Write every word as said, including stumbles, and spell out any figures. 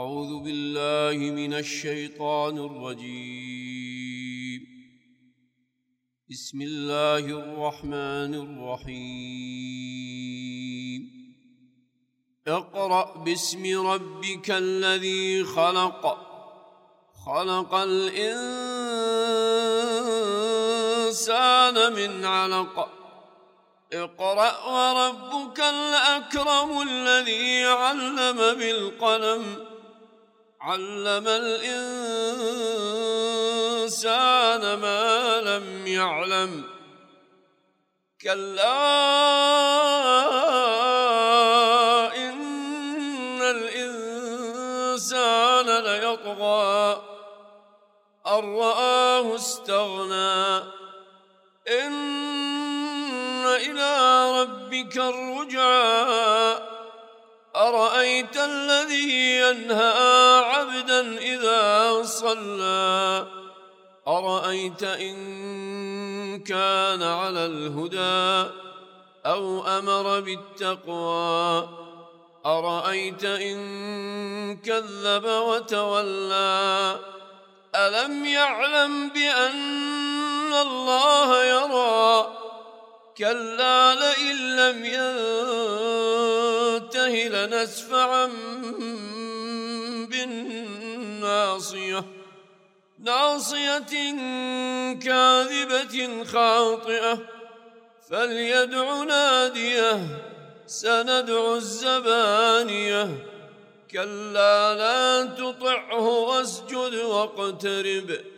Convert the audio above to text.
أعوذ بالله من الشيطان الرجيم. بسم الله الرحمن الرحيم. اقرأ باسم ربك الذي خلق خلق الإنسان من علق اقرأ وربك الأكرم الذي علم بالقلم علم الإنسان ما لم يعلم كلا إن الإنسان ليطغى أن رآه استغنى إن إلى ربك الرجعى أرأيت الذي ينهى عبدا إذا صلى أرأيت إن كان على الهدى أو أمر بالتقوى أرأيت إن كذب وتولى ألم يعلم بأن الله يرى كلا لئن لم ينته لنسفعا بالناصية ناصية كاذبة خاطئة فليدع ناديه سندع الزبانية كلا لا تطعه واسجد واقترب